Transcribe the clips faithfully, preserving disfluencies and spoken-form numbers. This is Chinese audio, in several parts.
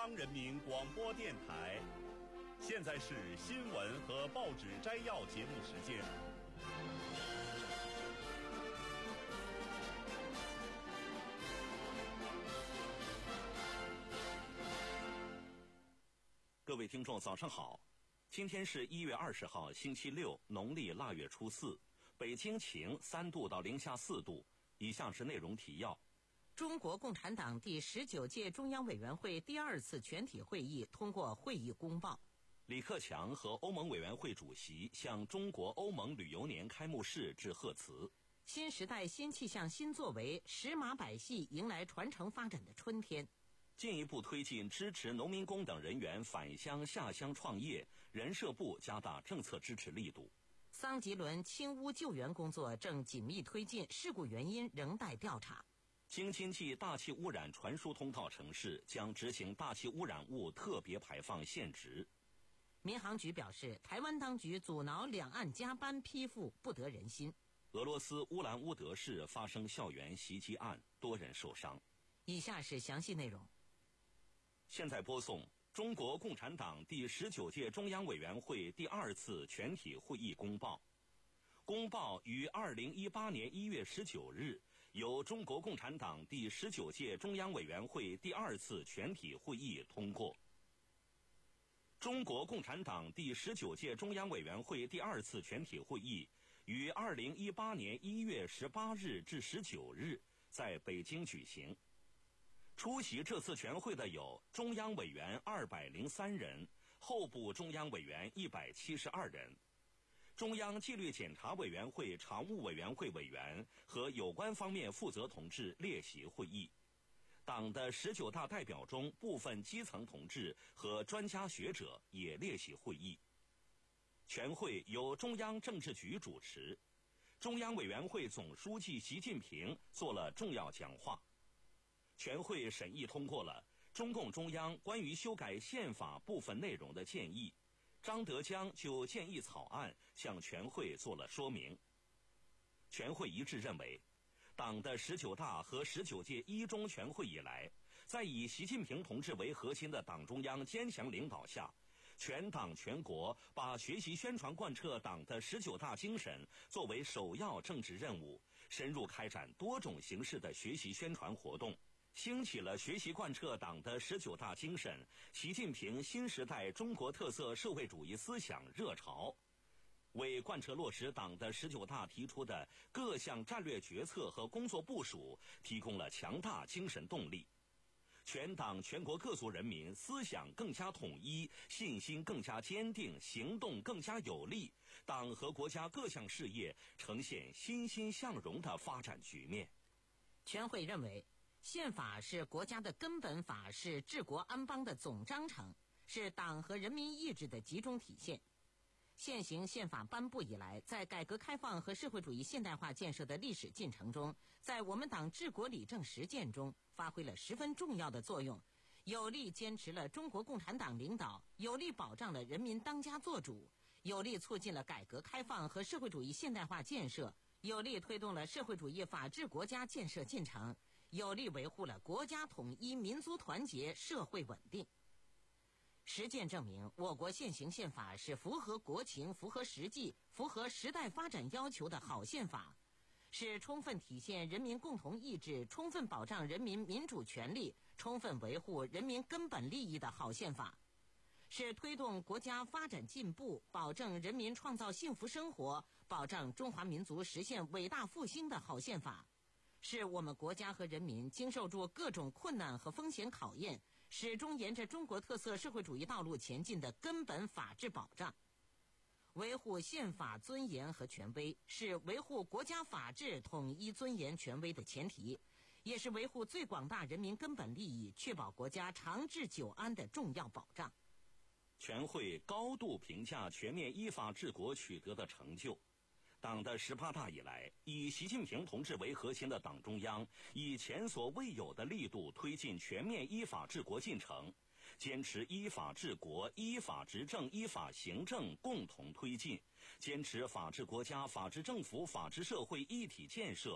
央人民广播电台。现在是新闻和报纸摘要节目时间。 各位听众早上好，今天是一月二十号星期六，农历腊月初四，北京晴，三度到零下四度。以下是内容提要。 中国共产党第十九届中央委员会第二次全体会议通过会议公报。 李克强和欧盟委员会主席向中国欧盟旅游年开幕式致贺词。 新时代新气象新作为，十马百戏迎来传承发展的春天。 进一步推进支持农民工等人员返乡下乡创业，人社部加大政策支持力度。 桑吉仑清污救援工作正紧密推进，事故原因仍待调查。 京津冀大气污染传输通道城市将执行大气污染物特别排放限值。 民航局表示，台湾当局阻挠两岸加班批复不得人心。 俄罗斯乌兰乌德市发生校园袭击案，多人受伤。 以下是详细内容。 现在播送中国共产党第十九届中央委员会第二次全体会议公报。公报于二零一八年一月十九日由中国共产党第十九届中央委员会第二次全体会议通过。中国共产党第十九届中央委员会第二次全体会议于二零一八年一月十八日至十九日在北京举行。出席这次全会的有中央委员二百零三人，候补中央委员一百七十二人，中央纪律检查委员会常务委员会委员和有关方面负责同志列席会议。党的十九大代表中部分基层同志和专家学者也列席会议。全会由中央政治局主持，中央委员会总书记习近平做了重要讲话。全会审议通过了中共中央关于修改宪法部分内容的建议，张德江就建议草案向全会做了说明。全会一致认为，党的十九大和十九届一中全会以来，在以习近平同志为核心的党中央坚强领导下，全党全国把学习宣传贯彻党的十九大精神作为首要政治任务，深入开展多种形式的学习宣传活动，兴起了学习贯彻党的十九大精神、习近平新时代中国特色社会主义思想热潮，为贯彻落实党的十九大提出的各项战略决策和工作部署提供了强大精神动力。全党全国各族人民思想更加统一，信心更加坚定，行动更加有力，党和国家各项事业呈现欣欣向荣的发展局面。 全会认为，宪法是国家的根本法，是治国安邦的总章程，是党和人民意志的集中体现。现行宪法颁布以来，在改革开放和社会主义现代化建设的历史进程中，在我们党治国理政实践中发挥了十分重要的作用，有力坚持了中国共产党领导，有力保障了人民当家作主，有力促进了改革开放和社会主义现代化建设，有力推动了社会主义法治国家建设进程，有力维护了国家统一、民族团结、社会稳定。实践证明，我国现行宪法是符合国情、符合实际、符合时代发展要求的好宪法，是充分体现人民共同意志、充分保障人民民主权利、充分维护人民根本利益的好宪法，是推动国家发展进步、保证人民创造幸福生活、保障中华民族实现伟大复兴的好宪法，是我们国家和人民经受住各种困难和风险考验，始终沿着中国特色社会主义道路前进的根本法治保障。维护宪法尊严和权威，是维护国家法治统一尊严权威的前提，也是维护最广大人民根本利益、确保国家长治久安的重要保障。 全会高度评价全面依法治国取得的成就。党的十八大以来，以习近平同志为核心的党中央以前所未有的力度推进全面依法治国进程，坚持依法治国、依法执政、依法行政共同推进，坚持法治国家、法治政府、法治社会一体建设，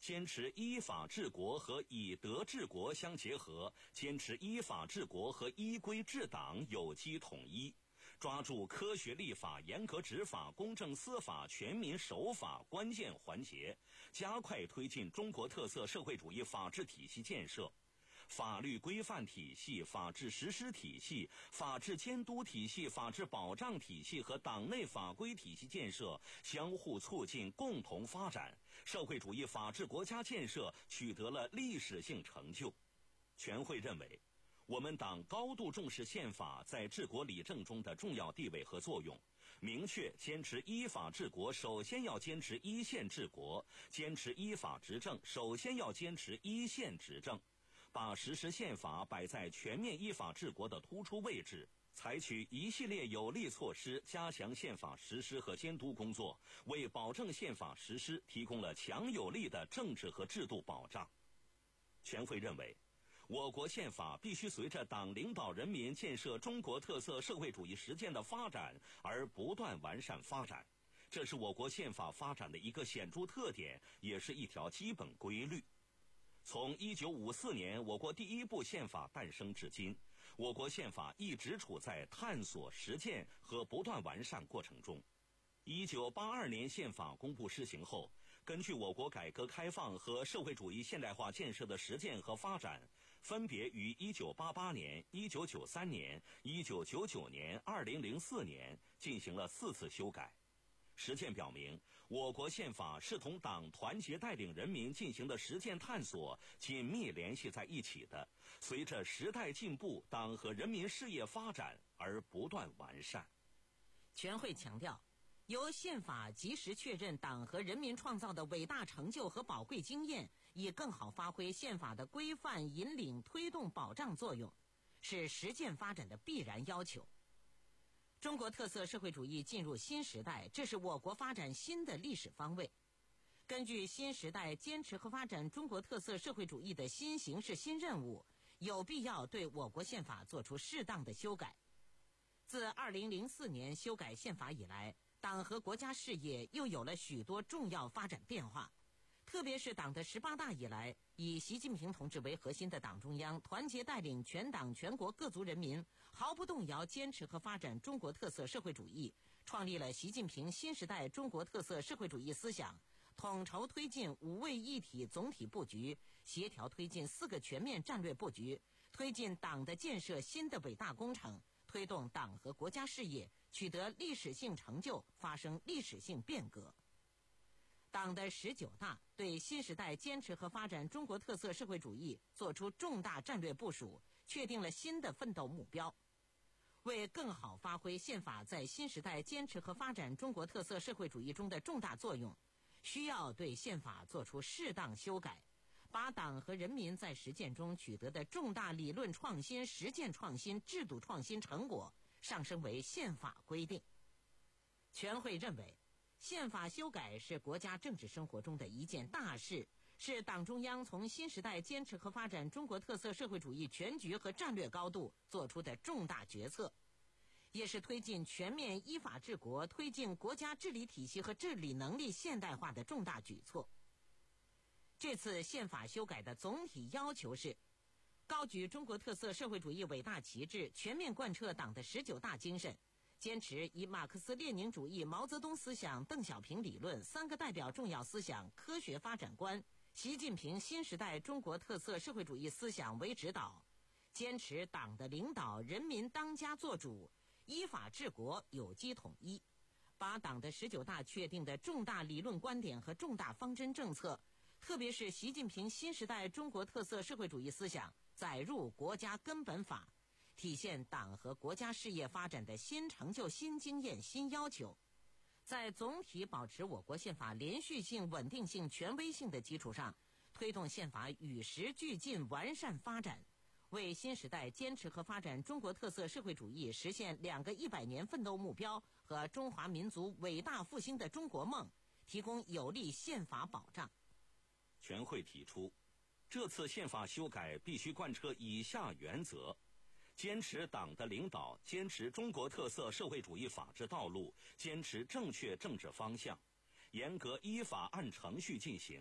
坚持依法治国和以德治国相结合，坚持依法治国和依规治党有机统一，抓住科学立法、严格执法、公正司法、全民守法关键环节，加快推进中国特色社会主义法治体系建设。法律规范体系、法治实施体系、法治监督体系、法治保障体系和党内法规体系建设相互促进、共同发展，社会主义法治国家建设取得了历史性成就。全会认为，我们党高度重视宪法在治国理政中的重要地位和作用，明确坚持依法治国首先要坚持依宪治国，坚持依法执政首先要坚持依宪执政，把实施宪法摆在全面依法治国的突出位置，采取一系列有力措施，加强宪法实施和监督工作，为保证宪法实施提供了强有力的政治和制度保障。全会认为，我国宪法必须随着党领导人民建设中国特色社会主义实践的发展而不断完善发展，这是我国宪法发展的一个显著特点，也是一条基本规律。从一九五四年我国第一部宪法诞生至今，我国宪法一直处在探索、实践和不断完善过程中。一九八二年宪法公布施行后，根据我国改革开放和社会主义现代化建设的实践和发展，分别于一九八八年、一九九三年、一九九九年、二零零四年进行了四次修改。实践表明，我国宪法是同党团结带领人民进行的实践探索紧密联系在一起的，随着时代进步、党和人民事业发展而不断完善。 全会强调，由宪法及时确认党和人民创造的伟大成就和宝贵经验，以更好发挥宪法的规范、引领、推动、保障作用，是实践发展的必然要求。中国特色社会主义进入新时代，这是我国发展新的历史方位。根据新时代坚持和发展中国特色社会主义的新形势、新任务，有必要对我国宪法做出适当的修改。自二零零四年修改宪法以来，党和国家事业又有了许多重要发展变化。特别是党的十八大以来，以习近平同志为核心的党中央团结带领全党全国各族人民，毫不动摇坚持和发展中国特色社会主义，创立了习近平新时代中国特色社会主义思想，统筹推进五位一体总体布局，协调推进四个全面战略布局，推进党的建设新的伟大工程，推动党和国家事业取得历史性成就，发生历史性变革。党的十九大对新时代坚持和发展中国特色社会主义作出重大战略部署，确定了新的奋斗目标。为更好发挥宪法在新时代坚持和发展中国特色社会主义中的重大作用，需要对宪法做出适当修改，把党和人民在实践中取得的重大理论创新、实践创新、制度创新成果上升为宪法规定。全会认为，宪法修改是国家政治生活中的一件大事，是党中央从新时代坚持和发展中国特色社会主义全局和战略高度做出的重大决策，也是推进全面依法治国、推进国家治理体系和治理能力现代化的重大举措。这次宪法修改的总体要求是，高举中国特色社会主义伟大旗帜，全面贯彻党的十九大精神，坚持以马克思列宁主义、毛泽东思想、邓小平理论、三个代表重要思想、科学发展观、习近平新时代中国特色社会主义思想为指导，坚持党的领导、人民当家作主，依法治国有机统一，把党的十九大确定的重大理论观点和重大方针政策，特别是习近平新时代中国特色社会主义思想载入国家根本法，体现党和国家事业发展的新成就、新经验、新要求，在总体保持我国宪法连续性、稳定性、权威性的基础上，推动宪法与时俱进、完善发展，为新时代坚持和发展中国特色社会主义实现两个一百年奋斗目标和中华民族伟大复兴的中国梦提供有力宪法保障。 全会提出，这次宪法修改必须贯彻以下原则：坚持党的领导，坚持中国特色社会主义法治道路，坚持正确政治方向，严格依法按程序进行，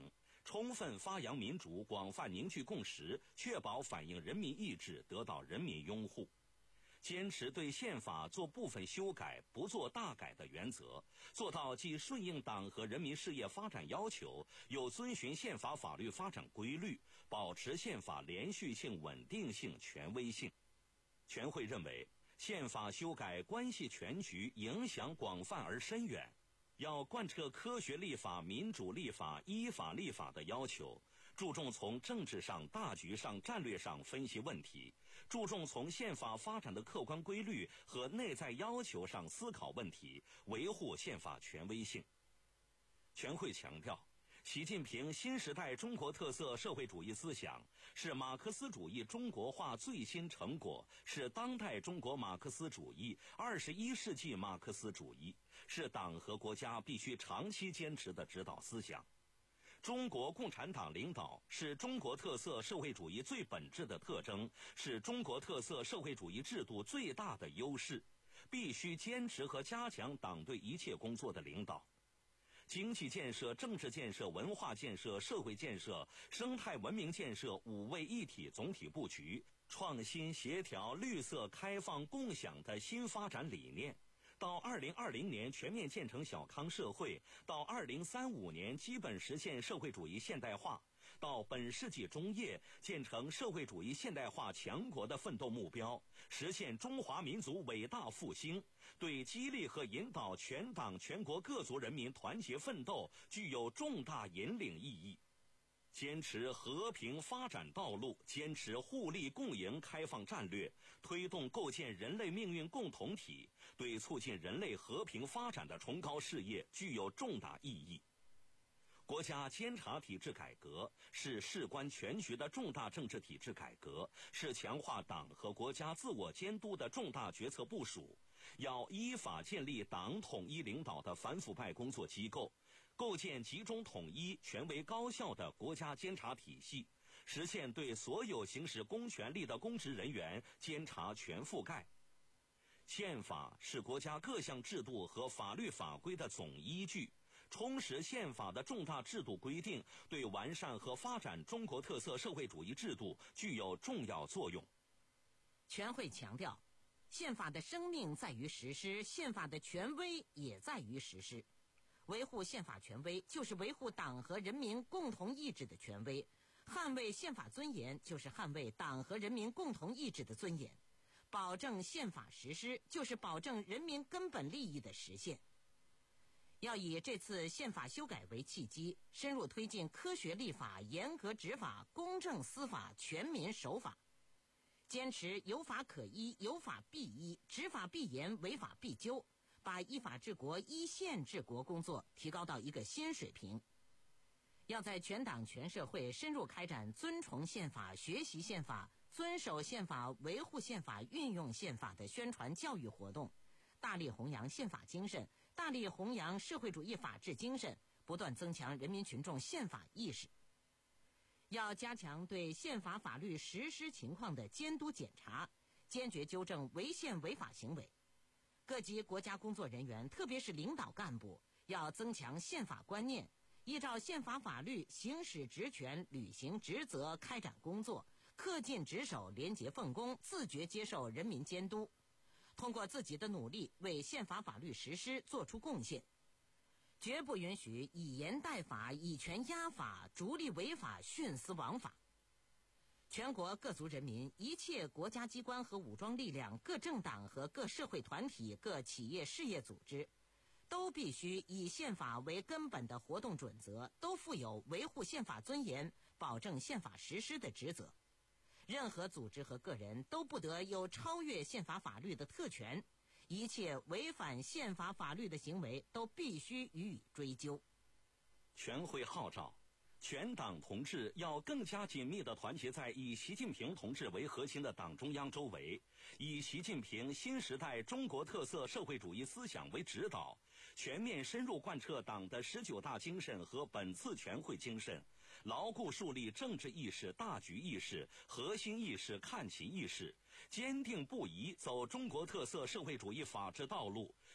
充分发扬民主，广泛凝聚共识，确保反映人民意志得到人民拥护。坚持对宪法做部分修改，不做大改的原则，做到既顺应党和人民事业发展要求，又遵循宪法法律发展规律，保持宪法连续性、稳定性、权威性。全会认为，宪法修改关系全局，影响广泛而深远，要贯彻科学立法、民主立法、依法立法的要求，注重从政治上、大局上、战略上分析问题，注重从宪法发展的客观规律和内在要求上思考问题，维护宪法权威性。全会强调，习近平新时代中国特色社会主义思想是马克思主义中国化最新成果，是当代中国马克思主义、二十一世纪马克思主义，是党和国家必须长期坚持的指导思想。中国共产党领导是中国特色社会主义最本质的特征，是中国特色社会主义制度最大的优势，必须坚持和加强党对一切工作的领导。经济建设、政治建设、文化建设、社会建设、生态文明建设五位一体总体布局，创新、协调、绿色、开放、共享的新发展理念。到二零二零年全面建成小康社会，到二零三五年基本实现社会主义现代化，到本世纪中叶建成社会主义现代化强国的奋斗目标，实现中华民族伟大复兴，对激励和引导全党全国各族人民团结奋斗具有重大引领意义。坚持和平发展道路，坚持互利共赢开放战略，推动构建人类命运共同体，对促进人类和平发展的崇高事业具有重大意义。国家监察体制改革是事关全局的重大政治体制改革，是强化党和国家自我监督的重大决策部署，要依法建立党统一领导的反腐败工作机构，构建集中统一、权威高效的国家监察体系，实现对所有行使公权力的公职人员监察全覆盖。宪法是国家各项制度和法律法规的总依据，充实宪法的重大制度规定，对完善和发展中国特色社会主义制度具有重要作用。 全会强调，宪法的生命在于实施，宪法的权威也在于实施。维护宪法权威，就是维护党和人民共同意志的权威；捍卫宪法尊严，就是捍卫党和人民共同意志的尊严；保证宪法实施，就是保证人民根本利益的实现。要以这次宪法修改为契机，深入推进科学立法、严格执法、公正司法、全民守法，坚持有法可依、有法必依、执法必严、违法必究，把依法治国、依宪治国工作提高到一个新水平。要在全党全社会深入开展尊崇宪法、学习宪法、遵守宪法、维护宪法、运用宪法的宣传教育活动，大力弘扬宪法精神，大力弘扬社会主义法治精神，不断增强人民群众宪法意识。要加强对宪法法律实施情况的监督检查，坚决纠正违宪违法行为。各级国家工作人员，特别是领导干部，要增强宪法观念，依照宪法法律行使职权、履行职责、开展工作，恪尽职守、廉洁奉公，自觉接受人民监督，通过自己的努力为宪法法律实施做出贡献。绝不允许以言代法、以权压法、逐利违法、徇私枉法。全国各族人民、一切国家机关和武装力量、各政党和各社会团体、各企业事业组织，都必须以宪法为根本的活动准则，都负有维护宪法尊严、保证宪法实施的职责。任何组织和个人都不得有超越宪法法律的特权，一切违反宪法法律的行为都必须予以追究。 全会号召全党同志要更加紧密地团结在以习近平同志为核心的党中央周围，以习近平新时代中国特色社会主义思想为指导，全面深入贯彻党的十九大精神和本次全会精神，牢固树立政治意识、大局意识、核心意识、看齐意识，坚定不移走中国特色社会主义法治道路，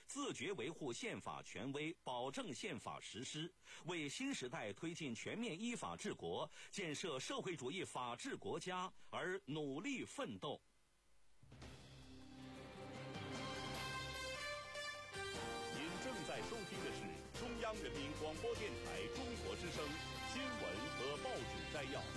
自觉维护宪法权威，保证宪法实施，为新时代推进全面依法治国、建设社会主义法治国家而努力奋斗。 您正在收听的是中央人民广播电台中国之声新闻和报纸摘要。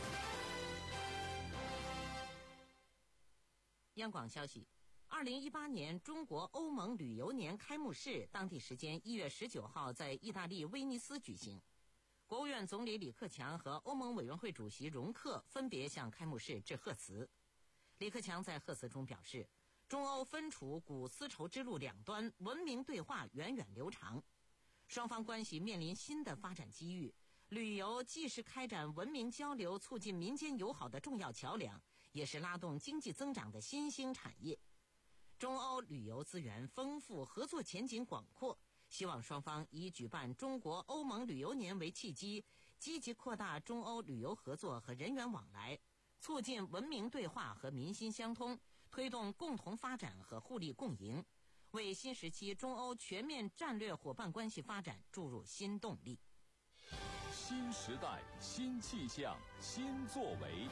央广消息，二零一八年中国欧盟旅游年开幕式当地时间一月十九号在意大利威尼斯举行。国务院总理李克强和欧盟委员会主席容克分别向开幕式致贺词。李克强在贺词中表示，中欧分处古丝绸之路两端，文明对话源远流长，双方关系面临新的发展机遇。旅游既是开展文明交流、促进民间友好的重要桥梁，也是拉动经济增长的新兴产业。中欧旅游资源丰富，合作前景广阔，希望双方以举办中国欧盟旅游年为契机，积极扩大中欧旅游合作和人员往来，促进文明对话和民心相通，推动共同发展和互利共赢，为新时期中欧全面战略伙伴关系发展注入新动力。 新时代，新气象，新作为。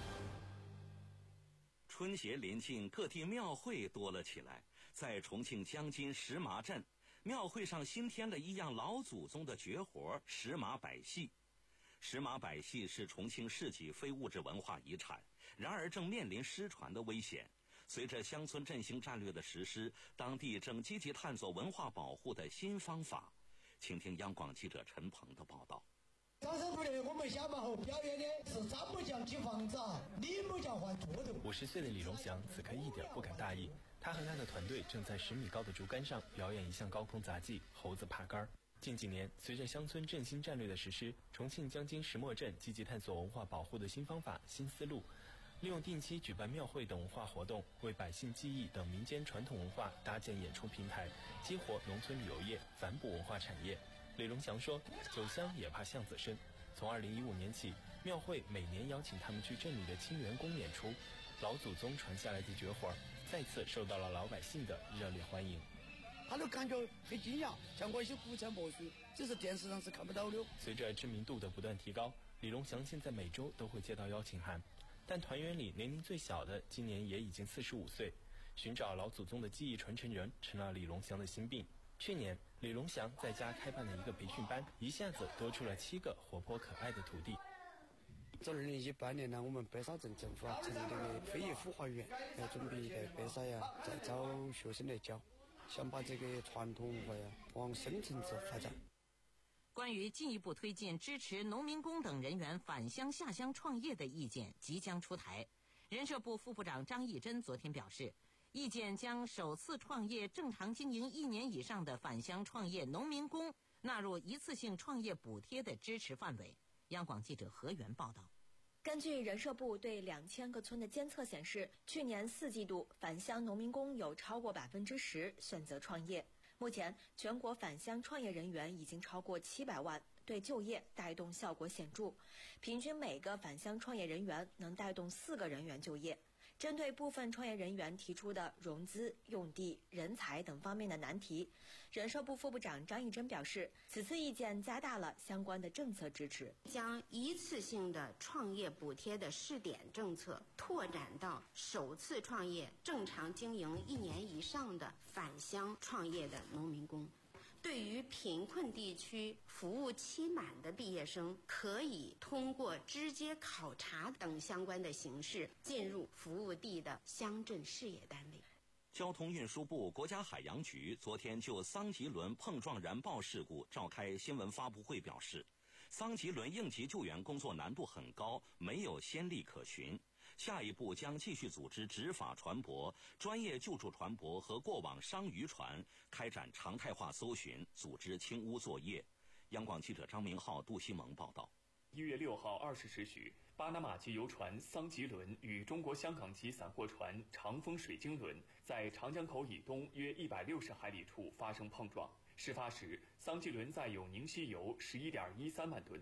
春节临近，各地庙会多了起来。在重庆江津石麻镇，庙会上新添了一样老祖宗的绝活——石麻摆戏。石麻摆戏是重庆市级非物质文化遗产，然而正面临失传的危险。随着乡村振兴战略的实施，当地正积极探索文化保护的新方法。请听央广记者陈鹏的报道。 掌声鼓励我们小马猴表演的是张木匠砌房子，李木匠换桌头。 五十岁的李荣祥此刻一点不敢大意，他和他的团队正在十米高的竹竿上表演一项高空杂技——猴子爬杆。近几年，随着乡村振兴战略的实施，重庆江津石磨镇积极探索文化保护的新方法、新思路，利用定期举办庙会等文化活动，为百姓技艺等民间传统文化搭建演出平台，激活农村旅游业，反哺文化产业。李荣祥说，酒香也怕巷子深。从二零一五年起，庙会每年邀请他们去镇里的清源宫演出，老祖宗传下来的绝活再次受到了老百姓的热烈欢迎。 他都感觉很惊讶，像我一些古菜魔术，只是电视上是看不到的。 随着知名度的不断提高，李荣祥现在每周都会接到邀请函，但团员里年龄最小的今年也已经四十五岁。寻找老祖宗的技艺传承人成了李荣祥的心病。去年，李荣祥在家开办了一个培训班，一下子多出了七个活泼可爱的徒弟。 在二零一八年呢，我们白沙镇政府啊成立了个飞叶孵化园，要准备在白沙呀再招学生来教，想把这个传统文化呀往深层次发展。 关于进一步推进支持农民工等人员返乡下乡创业的意见即将出台。人社部副部长张义珍昨天表示，意见将首次创业正常经营一年以上的返乡创业农民工纳入一次性创业补贴的支持范围。央广记者何源报道。 根据人社部对两千个村的监测显示，去年四季度返乡农民工有超过百分之十选择创业。目前，全国返乡创业人员已经超过七百万，对就业带动效果显著。平均每个返乡创业人员能带动四个人员就业。针对部分创业人员提出的融资、用地、人才等方面的难题，人社部副部长张义珍表示，此次意见加大了相关的政策支持， 将一次性的创业补贴的试点政策拓展到首次创业正常经营一年以上的返乡创业的农民工。对于贫困地区服务期满的毕业生，可以通过直接考察等相关的形式进入服务地的乡镇事业单位。 交通运输部、国家海洋局昨天就桑吉轮碰撞燃爆事故召开新闻发布会，表示，桑吉轮应急救援工作难度很高，没有先例可循。下一步将继续组织执法船舶、专业救助船舶和过往商渔船，开展常态化搜寻，组织清污作业。央广记者张明浩、杜西蒙报道。 一月六号二十时许，巴拿马籍游船桑吉轮与中国香港籍散货船长风水晶轮在长江口以东约一百六十海里处发生碰撞。事发时，桑吉轮载有宁西油十一点一三万吨。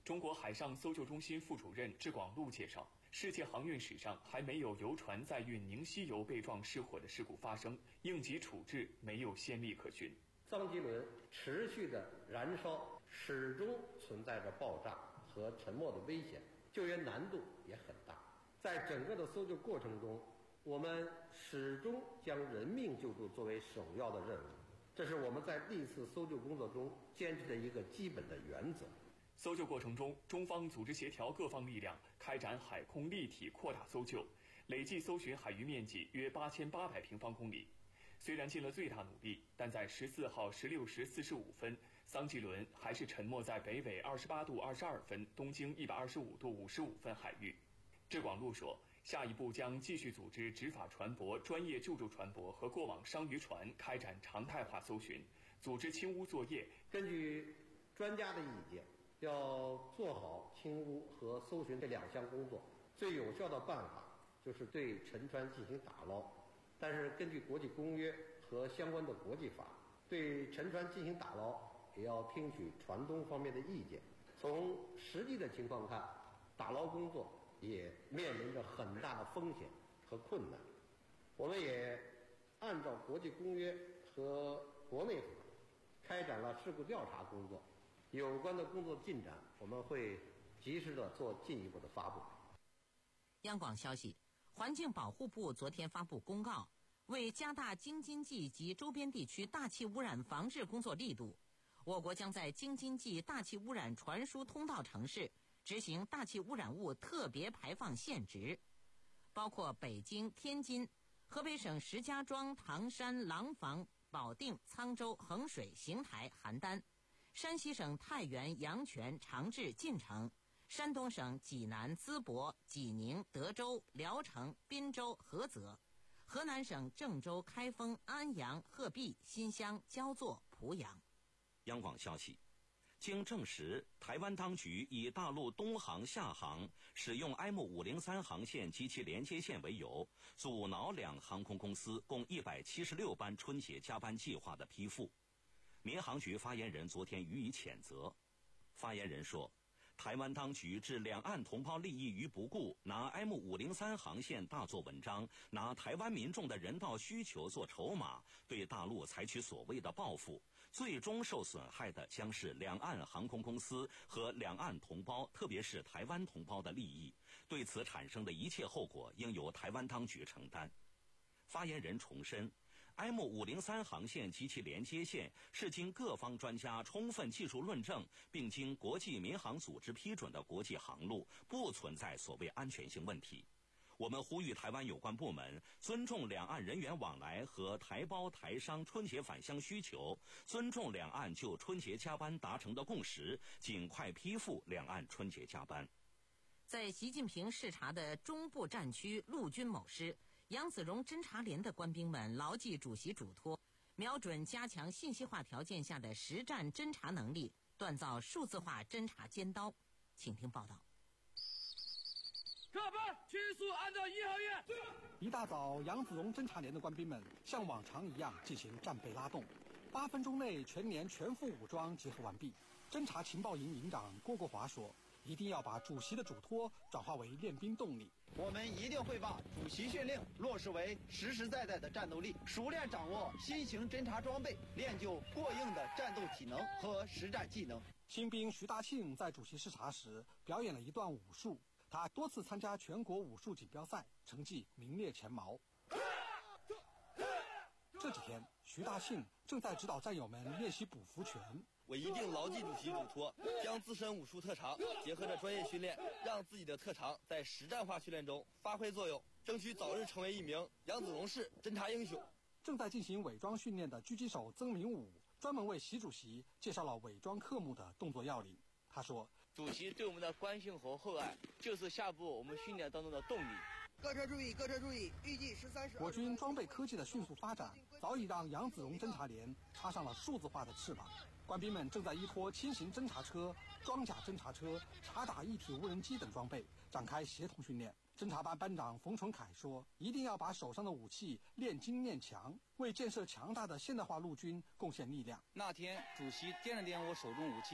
中国海上搜救中心副主任质广禄介绍，世界航运史上还没有游船载运宁西油被撞失火的事故发生，应急处置没有先例可循。 桑吉轮持续的燃烧，始终存在着爆炸和沉没的危险，救援难度也很大。在整个的搜救过程中，我们始终将人命救助作为首要的任务，这是我们在历次搜救工作中坚持的一个基本的原则。 搜救过程中，中方组织协调各方力量，开展海空立体扩大搜救，累计搜寻海域面积约八千八百平方公里。虽然尽了最大努力，但在十四号十六时四十五分，桑吉轮还是沉没在北纬二十八度二十二分、东经一百二十五度五十五分海域。质广禄说，下一步将继续组织执法船舶、专业救助船舶和过往商渔船开展常态化搜寻，组织清污作业。 根据专家的意见，要做好清污和搜寻这两项工作，最有效的办法就是对沉船进行打捞。但是根据国际公约和相关的国际法，对沉船进行打捞也要听取船东方面的意见。从实际的情况看，打捞工作也面临着很大的风险和困难。我们也按照国际公约和国内法开展了事故调查工作，有关的工作进展我们会及时的做进一步的发布。 央广消息，环境保护部昨天发布公告，为加大京津冀及周边地区大气污染防治工作力度，我国将在京津冀大气污染传输通道城市执行大气污染物特别排放限值，包括北京、天津、河北省石家庄、唐山、廊坊、保定、沧州、衡水、邢台、邯郸，山西省太原、阳泉、长治、晋城，山东省济南、淄博、济宁、德州、聊城、滨州、菏泽，河南省郑州、开封、安阳、鹤壁、新乡、焦作、濮阳。 央广消息，经证实，台湾当局以大陆东航、厦航使用 M 五零三航线及其连接线为由，阻挠两航空公司共一百七十六班春节加班计划的批复。民航局发言人昨天予以谴责。发言人说，台湾当局置两岸同胞利益于不顾，拿 M 五零三航线大做文章，拿台湾民众的人道需求做筹码，对大陆采取所谓的报复，最终受损害的将是两岸航空公司和两岸同胞，特别是台湾同胞的利益。对此产生的一切后果，应由台湾当局承担。发言人重申，M 五零三航线及其连接线是经各方专家充分技术论证，并经国际民航组织批准的国际航路，不存在所谓安全性问题。我们呼吁台湾有关部门尊重两岸人员往来和台胞台商春节返乡需求，尊重两岸就春节加班达成的共识，尽快批复两岸春节加班。 在习近平视察的中部战区陆军某师，杨子荣侦察连的官兵们牢记主席嘱托，瞄准加强信息化条件下的实战侦察能力，锻造数字化侦察尖刀。请听报道。 各班迅速按照一号院。 一大早，杨子荣侦察连的官兵们像往常一样进行战备拉动，八分钟内全连全副武装集合完毕。侦察情报营营长郭国华说，一定要把主席的嘱托转化为练兵动力。 我们一定会把主席训令落实为实实在在的战斗力，熟练掌握新型侦察装备，练就过硬的战斗体能和实战技能。 新兵徐大庆在主席视察时表演了一段武术，他多次参加全国武术锦标赛，成绩名列前茅。这几天，徐大庆正在指导战友们练习捕伏拳。 我一定牢记主席嘱托，将自身武术特长结合着专业训练，让自己的特长在实战化训练中发挥作用，争取早日成为一名杨子荣式侦察英雄。 正在进行伪装训练的狙击手曾明武专门为习主席介绍了伪装科目的动作要领。他说， 主席对我们的关心和厚爱，就是下步我们训练当中的动力。 各车注意，各车注意，预计十三时。 我军装备科技的迅速发展，早已让杨子荣侦察连插上了数字化的翅膀。官兵们正在依托轻型侦察车、装甲侦察车、察打一体无人机等装备展开协同训练。侦察班班长冯纯凯说，一定要把手上的武器练精练强，为建设强大的现代化陆军贡献力量。 那天主席掂了掂我手中武器，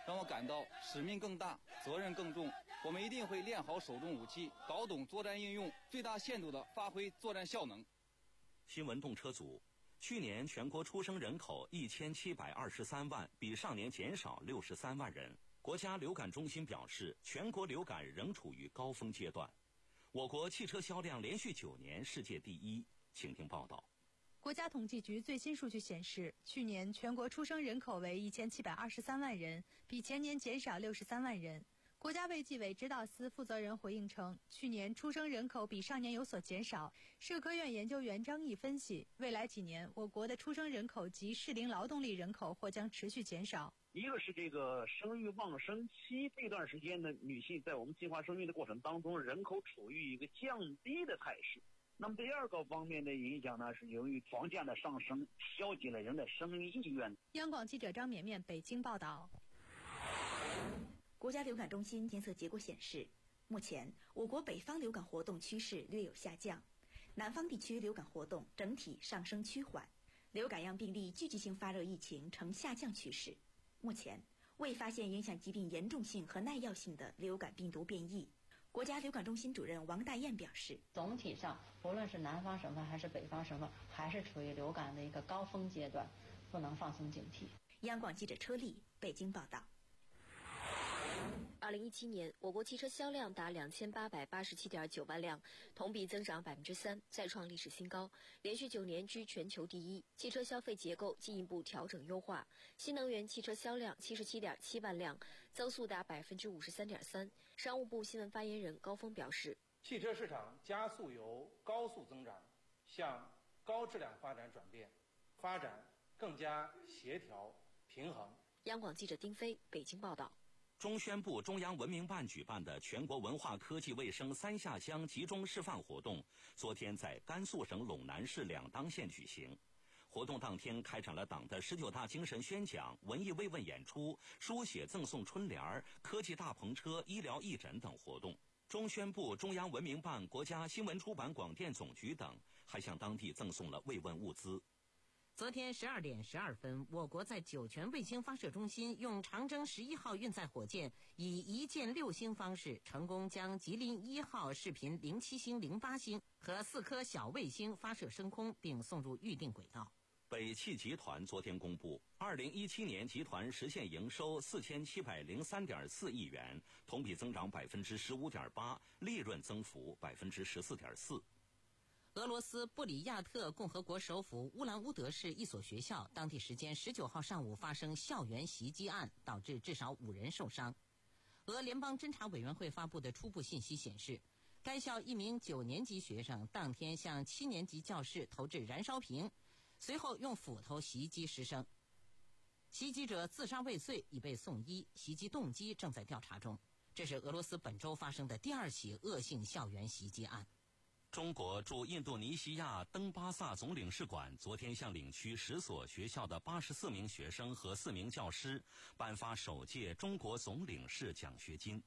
让我感到使命更大，责任更重。我们一定会练好手中武器，搞懂作战应用，最大限度地发挥作战效能。 新闻动车组，去年全国出生人口一千七百二十三万，比上年减少六十三万人。国家流感中心表示，全国流感仍处于高峰阶段。我国汽车销量连续九年世界第一，请听报道。 国家统计局最新数据显示，去年全国出生人口为一千七百二十三万人，比前年减少六十三万人。国家卫计委指导司负责人回应称，去年出生人口比上年有所减少。社科院研究员张毅分析，未来几年我国的出生人口及适龄劳动力人口或将持续减少。 一个是这个生育旺盛期这段时间呢，女性在我们计划生育的过程当中，人口处于一个降低的态势。那么第二个方面的影响呢，是由于房价的上升，消解了人的生育意愿。 央广记者张绵绵北京报道。 国家流感中心监测结果显示，目前我国北方流感活动趋势略有下降，南方地区流感活动整体上升趋缓，流感样病例聚集性发热疫情呈下降趋势。目前未发现影响疾病严重性和耐药性的流感病毒变异。国家流感中心主任王大燕表示， 总体上无论是南方省份还是北方省份，还是处于流感的一个高峰阶段，不能放松警惕。 央广记者车丽北京报道。 二零一七年，我国汽车销量达两千八百八十七点九万辆，同比增长百分之三，再创历史新高，连续九年居全球第一。汽车消费结构进一步调整优化，新能源汽车销量七十七点七万辆，增速达百分之五十三点三。商务部新闻发言人高峰表示， 汽车市场加速由高速增长向高质量发展转变，发展更加协调平衡。 央广记者丁飞北京报道。 中宣部中央文明办举办的全国文化科技卫生三下乡集中示范活动，昨天在甘肃省陇南市两当县举行。活动当天开展了党的十九大精神宣讲、文艺慰问演出、书写赠送春联、科技大篷车、医疗义诊等活动。中宣部、中央文明办、国家新闻出版广电总局等还向当地赠送了慰问物资。 昨天十二点十二分，我国在酒泉卫星发射中心用长征十一号运载火箭以一箭六星方式，成功将吉林一号视频零七星、零八星和四颗小卫星发射升空，并送入预定轨道。 北汽集团昨天公布，二零一七年集团实现营收四千七百零三点四亿元，同比增长百分之十五点八，利润增幅百分之十四点四。 俄罗斯布里亚特共和国首府乌兰乌德市一所学校，当地时间十九号上午发生校园袭击案，导致至少五人受伤。俄联邦侦查委员会发布的初步信息显示，该校一名九年级学生当天向七年级教室投掷燃烧瓶，随后用斧头袭击师生。袭击者自杀未遂，已被送医，袭击动机正在调查中。这是俄罗斯本周发生的第二起恶性校园袭击案。 中国驻印度尼西亚登巴萨总领事馆昨天向领区十所学校的八十四名学生和四名教师颁发首届中国总领事奖学金。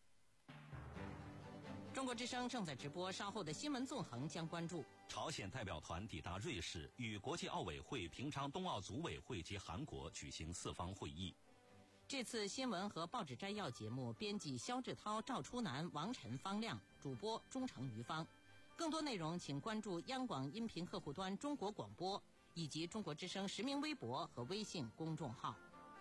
中国之声正在直播，稍后的新闻纵横将关注： 朝鲜代表团抵达瑞士，与国际奥委会、平昌冬奥组委会及韩国举行四方会议。 这次新闻和报纸摘要节目，编辑肖志涛、赵初南、王晨、方亮，主播钟诚、于芳。更多内容请关注央广音频客户端中国广播以及中国之声实名微博和微信公众号。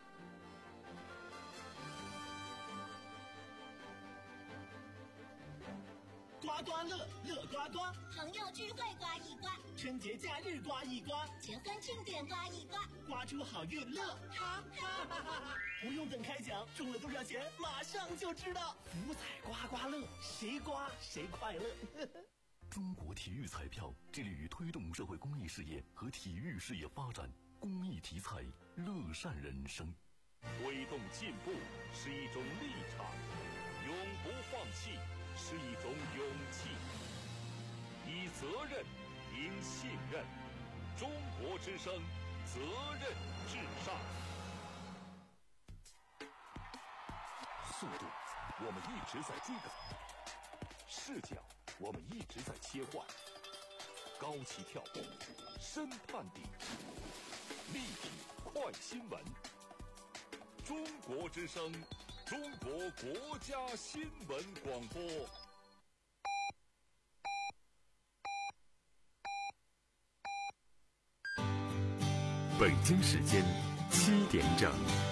刮刮乐，乐刮刮， 朋友聚会刮一刮， 春节假日刮一刮， 结婚庆典刮一刮， 刮出好运乐，哈哈哈哈！不用等开奖，中了多少钱马上就知道。福彩刮刮乐，谁刮谁快乐。 中国体育彩票致力于推动社会公益事业和体育事业发展，公益体彩，乐善人生。 推动进步是一种立场，永不放弃是一种勇气。以责任赢信任，中国之声，责任至上。速度，我们一直在追赶；视角，我们一直在切换。高起跳动，深探底，立体快新闻。 中国之声，中国国家新闻广播。 北京时间七点整。